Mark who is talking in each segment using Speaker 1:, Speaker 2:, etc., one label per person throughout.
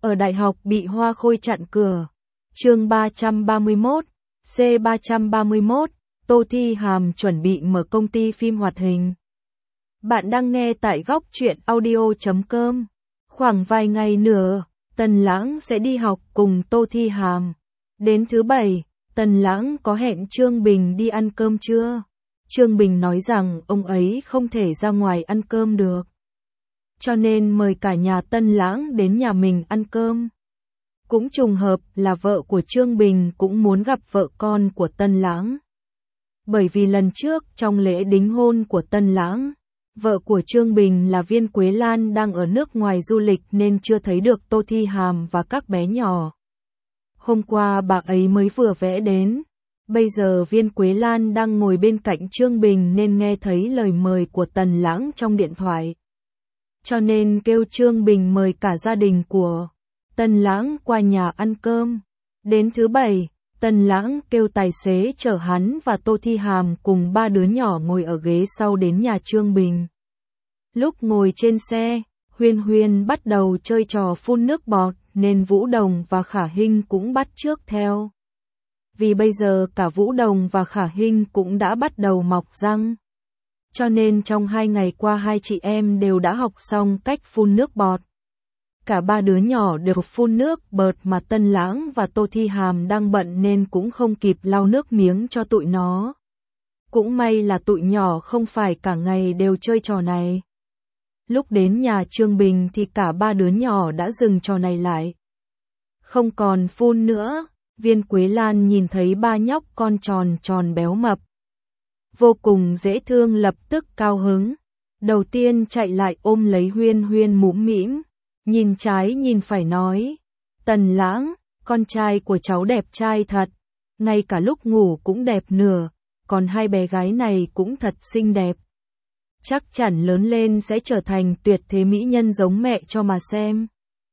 Speaker 1: Ở đại học bị Hoa Khôi chặn cửa. Chương 331, C331, Tô Thi Hàm chuẩn bị mở công ty phim hoạt hình. Bạn đang nghe tại góc truyện audio.com. Khoảng vài ngày nữa, Tần Lãng sẽ đi học cùng Tô Thi Hàm. Đến thứ Bảy, Tần Lãng có hẹn Trương Bình đi ăn cơm trưa. Trương Bình nói rằng ông ấy không thể ra ngoài ăn cơm được, cho nên mời cả nhà Tần Lãng đến nhà mình ăn cơm. Cũng trùng hợp là vợ của Trương Bình cũng muốn gặp vợ con của Tần Lãng. Bởi vì lần trước trong lễ đính hôn của Tần Lãng, vợ của Trương Bình là Viên Quế Lan đang ở nước ngoài du lịch nên chưa thấy được Tô Thi Hàm và các bé nhỏ. Hôm qua bà ấy mới vừa vẽ đến. Bây giờ Viên Quế Lan đang ngồi bên cạnh Trương Bình nên nghe thấy lời mời của Tần Lãng trong điện thoại. Cho nên kêu Trương Bình mời cả gia đình của Tần Lãng qua nhà ăn cơm. Đến thứ Bảy, Tần Lãng kêu tài xế chở hắn và Tô Thi Hàm cùng ba đứa nhỏ ngồi ở ghế sau đến nhà Trương Bình. Lúc ngồi trên xe, Huyên Huyên bắt đầu chơi trò phun nước bọt nên Vũ Đồng và Khả Hinh cũng bắt chước theo. Vì bây giờ cả Vũ Đồng và Khả Hinh cũng đã bắt đầu mọc răng. Cho nên trong 2 ngày qua hai chị em đều đã học xong cách phun nước bọt. Cả ba đứa nhỏ đều phun nước bọt mà Tần Lãng và Tô Thi Hàm đang bận nên cũng không kịp lau nước miếng cho tụi nó. Cũng may là tụi nhỏ không phải cả ngày đều chơi trò này. Lúc đến nhà Trương Bình thì cả ba đứa nhỏ đã dừng trò này lại. Không còn phun nữa. Viên Quế Lan nhìn thấy ba nhóc con tròn tròn béo mập, vô cùng dễ thương, lập tức cao hứng. Đầu tiên chạy lại ôm lấy Huyên Huyên mũm mĩm, nhìn trái nhìn phải nói: Tần Lãng, con trai của cháu đẹp trai thật, ngay cả lúc ngủ cũng đẹp nửa, còn hai bé gái này cũng thật xinh đẹp. Chắc chắn lớn lên sẽ trở thành tuyệt thế mỹ nhân giống mẹ cho mà xem.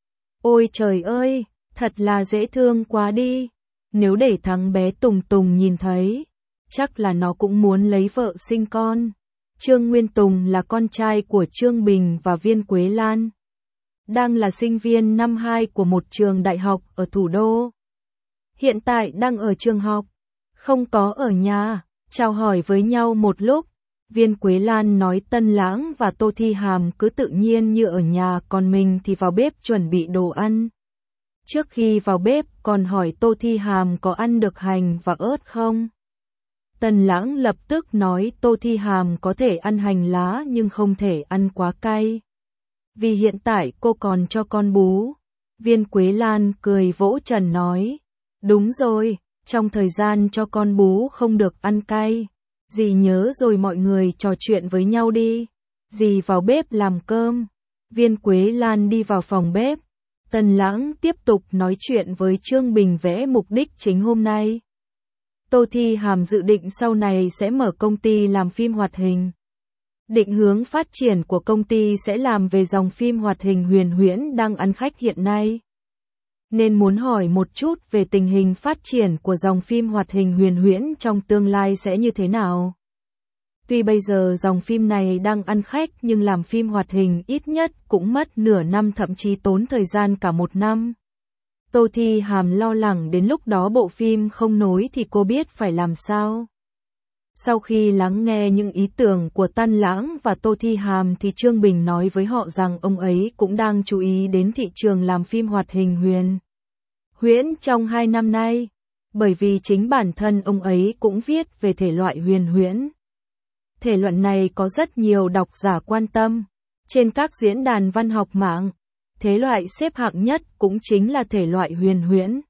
Speaker 1: Ôi trời ơi! Thật là dễ thương quá đi. Nếu để thằng bé Tùng Tùng nhìn thấy, chắc là nó cũng muốn lấy vợ sinh con. Trương Nguyên Tùng là con trai của Trương Bình và Viên Quế Lan, đang là sinh viên năm 2 của một trường đại học ở thủ đô. Hiện tại đang ở trường học, không có ở nhà. Chào hỏi với nhau một lúc, Viên Quế Lan nói Tần Lãng và Tô Thi Hàm cứ tự nhiên như ở nhà, còn mình thì vào bếp chuẩn bị đồ ăn. Trước khi vào bếp còn hỏi Tô Thi Hàm có ăn được hành và ớt không. Tần Lãng lập tức nói Tô Thi Hàm có thể ăn hành lá nhưng không thể ăn quá cay, vì hiện tại cô còn cho con bú. Viên Quế Lan cười vỗ trần nói: Đúng rồi, trong thời gian cho con bú không được ăn cay. Dì nhớ rồi, mọi người trò chuyện với nhau đi. Dì vào bếp làm cơm. Viên Quế Lan đi vào phòng bếp. Tần Lãng tiếp tục nói chuyện với Trương Bình vẽ mục đích chính hôm nay. Tô Thi Hàm dự định sau này sẽ mở công ty làm phim hoạt hình. Định hướng phát triển của công ty sẽ làm về dòng phim hoạt hình huyền huyễn đang ăn khách hiện nay. Nên muốn hỏi một chút về tình hình phát triển của dòng phim hoạt hình huyền huyễn trong tương lai sẽ như thế nào. Tuy bây giờ dòng phim này đang ăn khách nhưng làm phim hoạt hình ít nhất cũng mất nửa năm, thậm chí tốn thời gian cả 1 năm. Tô Thi Hàm lo lắng đến lúc đó bộ phim không nối thì cô biết phải làm sao. Sau khi lắng nghe những ý tưởng của Tần Lãng và Tô Thi Hàm thì Trương Bình nói với họ rằng ông ấy cũng đang chú ý đến thị trường làm phim hoạt hình huyền huyễn trong 2 năm nay, bởi vì chính bản thân ông ấy cũng viết về thể loại huyền huyễn. Thể loại này có rất nhiều độc giả quan tâm. Trên các diễn đàn văn học mạng, thể loại xếp hạng nhất cũng chính là thể loại huyền huyễn.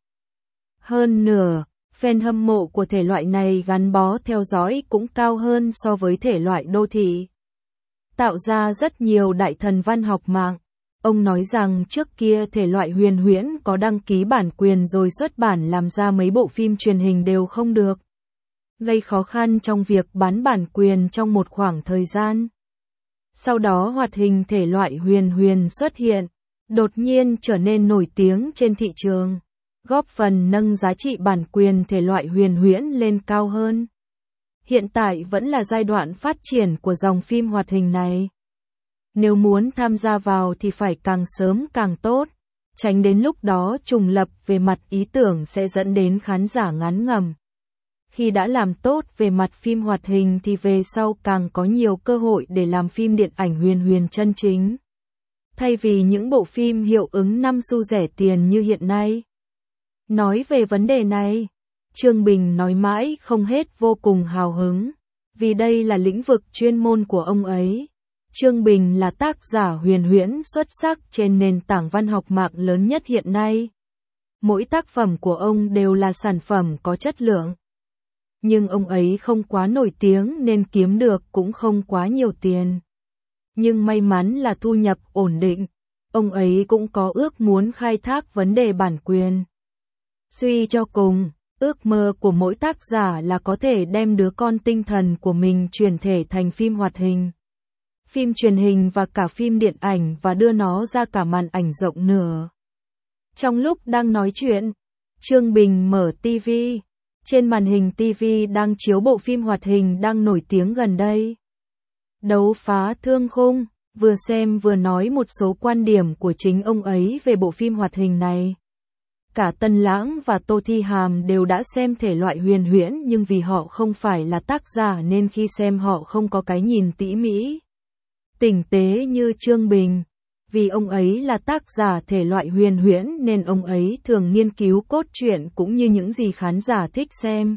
Speaker 1: Hơn nữa, fan hâm mộ của thể loại này gắn bó theo dõi cũng cao hơn so với thể loại đô thị. Tạo ra rất nhiều đại thần văn học mạng. Ông nói rằng trước kia thể loại huyền huyễn có đăng ký bản quyền rồi xuất bản làm ra mấy bộ phim truyền hình đều không được, gây khó khăn trong việc bán bản quyền trong một khoảng thời gian. Sau đó hoạt hình thể loại huyền huyễn xuất hiện, đột nhiên trở nên nổi tiếng trên thị trường, góp phần nâng giá trị bản quyền thể loại huyền huyễn lên cao hơn. Hiện tại vẫn là giai đoạn phát triển của dòng phim hoạt hình này. Nếu muốn tham gia vào thì phải càng sớm càng tốt. tránh đến lúc đó trùng lập về mặt ý tưởng sẽ dẫn đến khán giả ngán ngẩm. Khi đã làm tốt về mặt phim hoạt hình thì về sau càng có nhiều cơ hội để làm phim điện ảnh huyền huyền chân chính. Thay vì những bộ phim hiệu ứng 5 xu rẻ tiền như hiện nay. Nói về vấn đề này, Trương Bình nói mãi không hết vô cùng hào hứng, vì đây là lĩnh vực chuyên môn của ông ấy. Trương Bình là tác giả huyền huyễn xuất sắc trên nền tảng văn học mạng lớn nhất hiện nay. Mỗi tác phẩm của ông đều là sản phẩm có chất lượng. Nhưng ông ấy không quá nổi tiếng nên kiếm được cũng không quá nhiều tiền. Nhưng may mắn là thu nhập ổn định, ông ấy cũng có ước muốn khai thác vấn đề bản quyền. Suy cho cùng, ước mơ của mỗi tác giả là có thể đem đứa con tinh thần của mình chuyển thể thành phim hoạt hình, phim truyền hình và cả phim điện ảnh và đưa nó ra cả màn ảnh rộng nữa. Trong lúc đang nói chuyện, Trương Bình mở TV. Trên màn hình TV đang chiếu bộ phim hoạt hình đang nổi tiếng gần đây. Đấu phá thương khung, vừa xem vừa nói một số quan điểm của chính ông ấy về bộ phim hoạt hình này. Cả Tân Lãng và Tô Thi Hàm đều đã xem thể loại huyền huyễn nhưng vì họ không phải là tác giả nên khi xem họ không có cái nhìn tỉ mỉ, tinh tế như Trương Bình. Vì ông ấy là tác giả thể loại huyền huyễn nên ông ấy thường nghiên cứu cốt truyện cũng như những gì khán giả thích xem.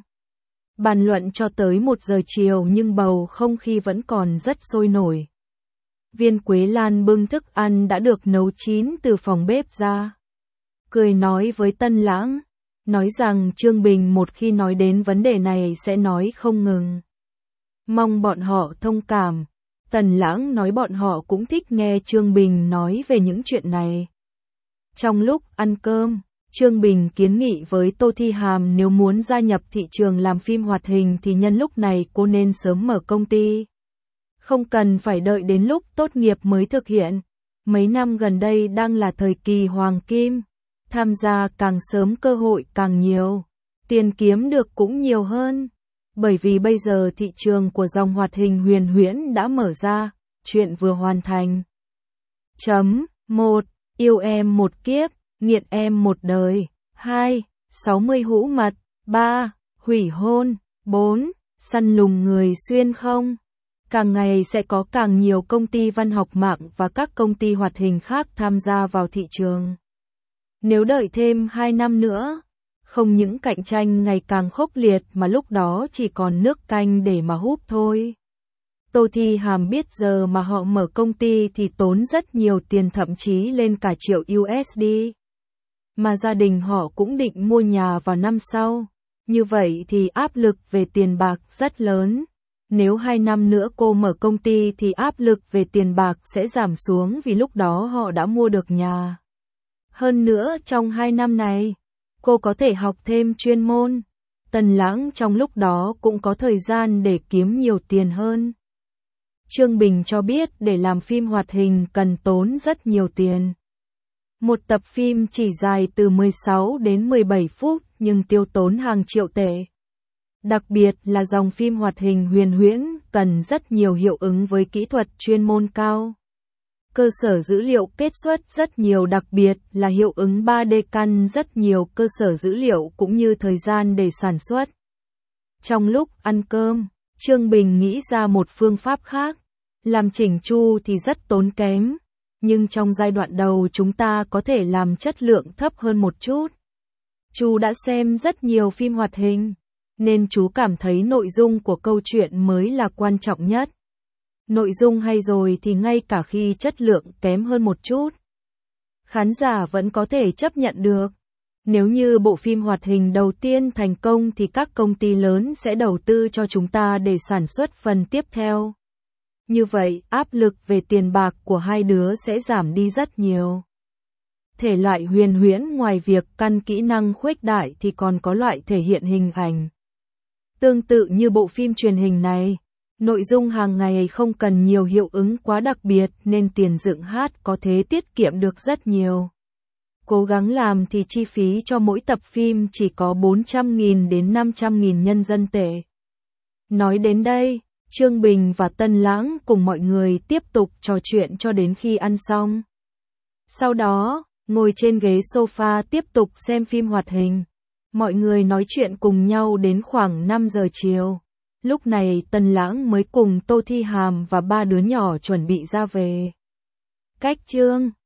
Speaker 1: Bàn luận cho tới 1 giờ chiều nhưng bầu không khí vẫn còn rất sôi nổi. Viên Quế Lan bưng thức ăn đã được nấu chín từ phòng bếp ra. Cười nói với Tân Lãng, nói rằng Trương Bình một khi nói đến vấn đề này sẽ nói không ngừng. Mong bọn họ thông cảm. Tần Lãng nói bọn họ cũng thích nghe Trương Bình nói về những chuyện này. Trong lúc ăn cơm, Trương Bình kiến nghị với Tô Thi Hàm nếu muốn gia nhập thị trường làm phim hoạt hình thì nhân lúc này cô nên sớm mở công ty. Không cần phải đợi đến lúc tốt nghiệp mới thực hiện. Mấy năm gần đây đang là thời kỳ hoàng kim. Tham gia càng sớm cơ hội càng nhiều. Tiền kiếm được cũng nhiều hơn. Bởi vì bây giờ thị trường của dòng hoạt hình huyền huyễn đã mở ra, chuyện vừa hoàn thành. 1. Yêu em một kiếp, nghiện em một đời. 2. 60 hũ mật. 3. Hủy hôn. 4. Săn lùng người xuyên không. Càng ngày sẽ có càng nhiều công ty văn học mạng và các công ty hoạt hình khác tham gia vào thị trường. Nếu đợi thêm 2 năm nữa, không những cạnh tranh ngày càng khốc liệt mà lúc đó chỉ còn nước canh để mà húp thôi. Tô Thi Hàm biết giờ mà họ mở công ty thì tốn rất nhiều tiền, thậm chí lên cả triệu USD. Mà gia đình họ cũng định mua nhà vào năm sau. Như vậy thì áp lực về tiền bạc rất lớn. Nếu 2 năm nữa cô mở công ty thì áp lực về tiền bạc sẽ giảm xuống vì lúc đó họ đã mua được nhà. Hơn nữa trong 2 năm này, cô có thể học thêm chuyên môn. Tần Lãng trong lúc đó cũng có thời gian để kiếm nhiều tiền hơn. Trương Bình cho biết để làm phim hoạt hình cần tốn rất nhiều tiền. Một tập phim chỉ dài từ 16 đến 17 phút nhưng tiêu tốn hàng triệu tệ. Đặc biệt là dòng phim hoạt hình huyền huyễn cần rất nhiều hiệu ứng với kỹ thuật chuyên môn cao. Cơ sở dữ liệu kết xuất rất nhiều, đặc biệt là hiệu ứng 3D căn rất nhiều cơ sở dữ liệu cũng như thời gian để sản xuất. Trong lúc ăn cơm, Trương Bình nghĩ ra một phương pháp khác. Làm chỉnh chu thì rất tốn kém, nhưng trong giai đoạn đầu chúng ta có thể làm chất lượng thấp hơn một chút. Chú đã xem rất nhiều phim hoạt hình, nên chú cảm thấy nội dung của câu chuyện mới là quan trọng nhất. Nội dung hay rồi thì ngay cả khi chất lượng kém hơn một chút, khán giả vẫn có thể chấp nhận được. Nếu như bộ phim hoạt hình đầu tiên thành công thì các công ty lớn sẽ đầu tư cho chúng ta để sản xuất phần tiếp theo. Như vậy, áp lực về tiền bạc của hai đứa sẽ giảm đi rất nhiều. Thể loại huyền huyễn ngoài việc căn kỹ năng khuếch đại thì còn có loại thể hiện hình ảnh. Tương tự như bộ phim truyền hình này, nội dung hàng ngày không cần nhiều hiệu ứng quá đặc biệt nên tiền dựng hát có thể tiết kiệm được rất nhiều. Cố gắng làm thì chi phí cho mỗi tập phim chỉ có 400.000 đến 500.000 nhân dân tệ. Nói đến đây, Trương Bình và Tân Lãng cùng mọi người tiếp tục trò chuyện cho đến khi ăn xong. Sau đó, ngồi trên ghế sofa tiếp tục xem phim hoạt hình. Mọi người nói chuyện cùng nhau đến khoảng 5 giờ chiều. Lúc này Tần Lãng mới cùng Tô Thi Hàm và ba đứa nhỏ chuẩn bị ra về. Cách chương